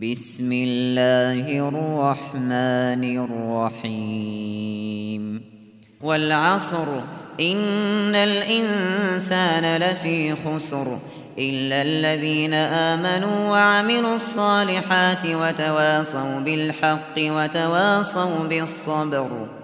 بسم الله الرحمن الرحيم والعصر إن الإنسان لفي خسر إلا الذين آمنوا وعملوا الصالحات وتواصوا بالحق وتواصوا بالصبر